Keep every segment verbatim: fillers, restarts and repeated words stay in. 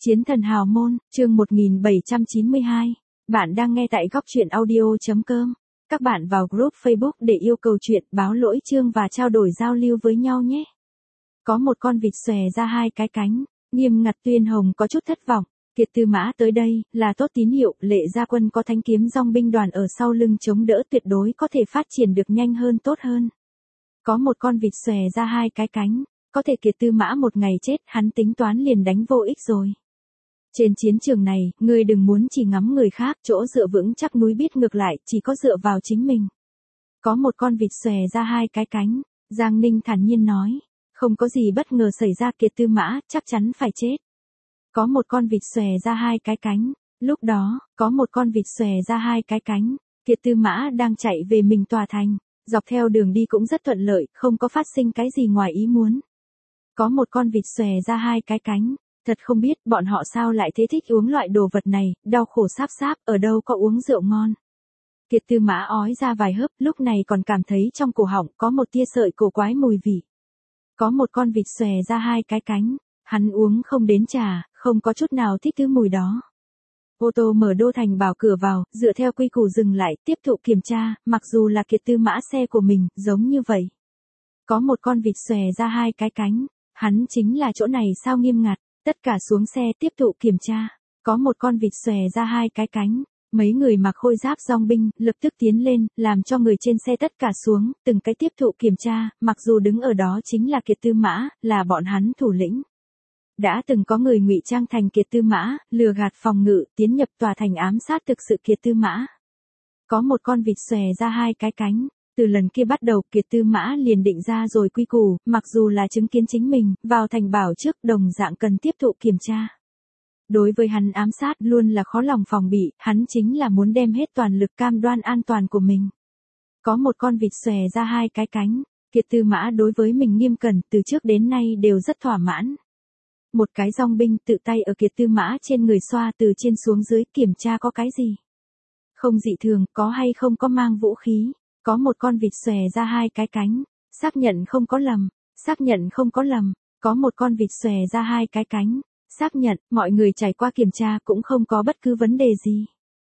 Chiến thần hào môn, chương một nghìn bảy trăm chín mươi hai. Bạn đang nghe tại góc truyện audio.com. Các bạn vào group Facebook để yêu cầu chuyện, báo lỗi chương và trao đổi giao lưu với nhau nhé. Có một con vịt xòe ra hai cái cánh, Nghiêm Ngặt Tuyên Hồng có chút thất vọng. Kiệt Tư Mã tới đây, là tốt tín hiệu, Lệ Gia Quân có thanh kiếm dòng binh đoàn ở sau lưng chống đỡ tuyệt đối có thể phát triển được nhanh hơn tốt hơn. Có một con vịt xòe ra hai cái cánh, có thể Kiệt Tư Mã một ngày chết, hắn tính toán liền đánh vô ích rồi. Trên chiến trường này, ngươi đừng muốn chỉ ngắm người khác, chỗ dựa vững chắc núi biết ngược lại, chỉ có dựa vào chính mình. Có một con vịt xòe ra hai cái cánh, Giang Ninh thản nhiên nói, không có gì bất ngờ xảy ra, Kiệt Tư Mã chắc chắn phải chết. Có một con vịt xòe ra hai cái cánh, lúc đó, có một con vịt xòe ra hai cái cánh, Kiệt Tư Mã đang chạy về mình tòa thành, dọc theo đường đi cũng rất thuận lợi, không có phát sinh cái gì ngoài ý muốn. Có một con vịt xòe ra hai cái cánh, thật không biết bọn họ sao lại thế thích uống loại đồ vật này, đau khổ sáp sáp, ở đâu có uống rượu ngon. Kiệt Tư Mã ói ra vài hớp, lúc này còn cảm thấy trong cổ họng có một tia sợi cổ quái mùi vị. Có một con vịt xòe ra hai cái cánh, hắn uống không đến trà, không có chút nào thích thứ mùi đó. Ô tô mở Đô Thành Bảo cửa vào, dựa theo quy củ dừng lại, tiếp thụ kiểm tra, mặc dù là Kiệt Tư Mã xe của mình, giống như vậy. Có một con vịt xòe ra hai cái cánh, hắn chính là chỗ này sao Nghiêm Ngặt. Tất cả xuống xe tiếp thụ kiểm tra. Có một con vịt xòe ra hai cái cánh. Mấy người mặc khôi giáp dòng binh, lập tức tiến lên, làm cho người trên xe tất cả xuống, từng cái tiếp thụ kiểm tra, mặc dù đứng ở đó chính là Kiệt Tư Mã, là bọn hắn thủ lĩnh. Đã từng có người ngụy trang thành Kiệt Tư Mã, lừa gạt phòng ngự, tiến nhập tòa thành ám sát thực sự Kiệt Tư Mã. Có một con vịt xòe ra hai cái cánh. Từ lần kia bắt đầu, Kiệt Tư Mã liền định ra rồi quy củ, mặc dù là chứng kiến chính mình, vào thành bảo trước đồng dạng cần tiếp thụ kiểm tra. Đối với hắn ám sát luôn là khó lòng phòng bị, hắn chính là muốn đem hết toàn lực cam đoan an toàn của mình. Có một con vịt xòe ra hai cái cánh, Kiệt Tư Mã đối với mình nghiêm cẩn, từ trước đến nay đều rất thỏa mãn. Một cái dòng binh tự tay ở Kiệt Tư Mã trên người xoa từ trên xuống dưới kiểm tra có cái gì. Không dị thường, có hay không có mang vũ khí. Có một con vịt xòe ra hai cái cánh, xác nhận không có lầm, xác nhận không có lầm, có một con vịt xòe ra hai cái cánh, xác nhận, mọi người trải qua kiểm tra cũng không có bất cứ vấn đề gì.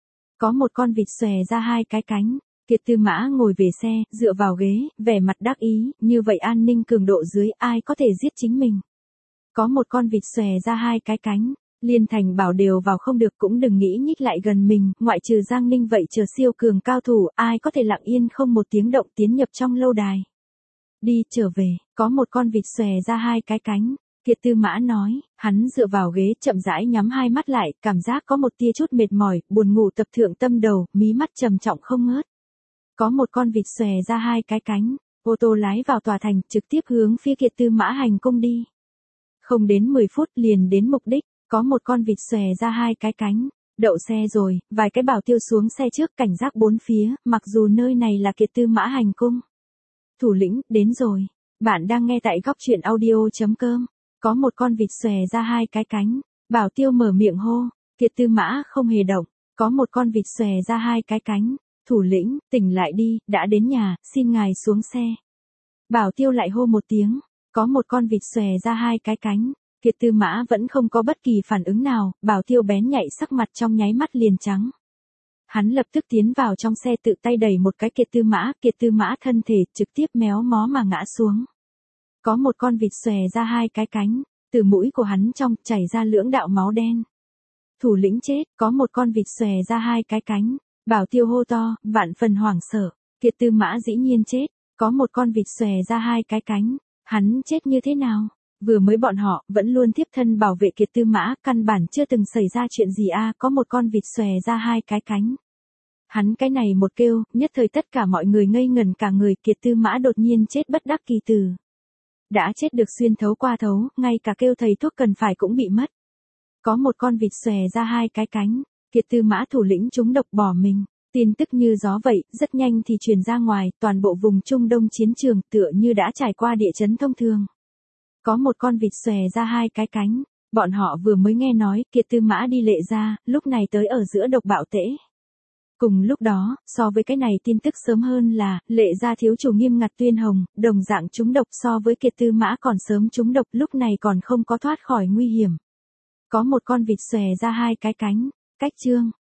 Có một con vịt xòe ra hai cái cánh, Kiệt Tư Mã ngồi về xe, dựa vào ghế, vẻ mặt đắc ý, như vậy an ninh cường độ dưới ai có thể giết chính mình. Có một con vịt xòe ra hai cái cánh. Liên Thành Bảo đều vào không được cũng đừng nghĩ nhích lại gần mình, ngoại trừ Giang Ninh vậy chờ siêu cường cao thủ, ai có thể lặng yên không một tiếng động tiến nhập trong lâu đài. Đi trở về, có một con vịt xòe ra hai cái cánh, Kiệt Tư Mã nói, hắn dựa vào ghế chậm rãi nhắm hai mắt lại, cảm giác có một tia chút mệt mỏi, buồn ngủ tập thượng tâm đầu, mí mắt trầm trọng không ngớt. Có một con vịt xòe ra hai cái cánh, ô tô lái vào tòa thành, trực tiếp hướng phía Kiệt Tư Mã hành cung đi. Không đến mười phút liền đến mục đích. Có một con vịt xòe ra hai cái cánh, đậu xe rồi, vài cái bảo tiêu xuống xe trước cảnh giác bốn phía, mặc dù nơi này là Kiệt Tư Mã hành cung. Thủ lĩnh, đến rồi. Bạn đang nghe tại góc truyện audio.com. Có một con vịt xòe ra hai cái cánh, bảo tiêu mở miệng hô, Kiệt Tư Mã không hề động. Có một con vịt xòe ra hai cái cánh, thủ lĩnh, tỉnh lại đi, đã đến nhà, xin ngài xuống xe. Bảo tiêu lại hô một tiếng, có một con vịt xòe ra hai cái cánh. Kiệt Tư Mã vẫn không có bất kỳ phản ứng nào, bảo tiêu bén nhạy sắc mặt trong nháy mắt liền trắng. Hắn lập tức tiến vào trong xe tự tay đẩy một cái Kiệt Tư Mã, Kiệt Tư Mã thân thể trực tiếp méo mó mà ngã xuống. Có một con vịt xòe ra hai cái cánh, từ mũi của hắn trong chảy ra lưỡng đạo máu đen. Thủ lĩnh chết, có một con vịt xòe ra hai cái cánh, bảo tiêu hô to, vạn phần hoảng sợ, Kiệt Tư Mã dĩ nhiên chết, có một con vịt xòe ra hai cái cánh, hắn chết như thế nào? Vừa mới bọn họ vẫn luôn tiếp thân bảo vệ Kiệt Tư Mã, căn bản chưa từng xảy ra chuyện gì a, à, có một con vịt xòe ra hai cái cánh. Hắn cái này một kêu, nhất thời tất cả mọi người ngây ngẩn cả người, Kiệt Tư Mã đột nhiên chết bất đắc kỳ tử. Đã chết được xuyên thấu qua thấu, ngay cả kêu thầy thuốc cần phải cũng bị mất. Có một con vịt xòe ra hai cái cánh, Kiệt Tư Mã thủ lĩnh trúng độc bỏ mình. Tin tức như gió vậy, rất nhanh thì truyền ra ngoài, toàn bộ vùng Trung Đông chiến trường tựa như đã trải qua địa chấn thông thường. Có một con vịt xòe ra hai cái cánh, bọn họ vừa mới nghe nói, Kiệt Tư Mã đi Lệ Gia, lúc này tới ở giữa độc bạo tễ. Cùng lúc đó, so với cái này tin tức sớm hơn là, Lệ Gia thiếu chủ Nghiêm Ngặt Tuyên Hồng, đồng dạng trúng độc so với Kiệt Tư Mã còn sớm trúng độc, lúc này còn không có thoát khỏi nguy hiểm. Có một con vịt xòe ra hai cái cánh. Cách chương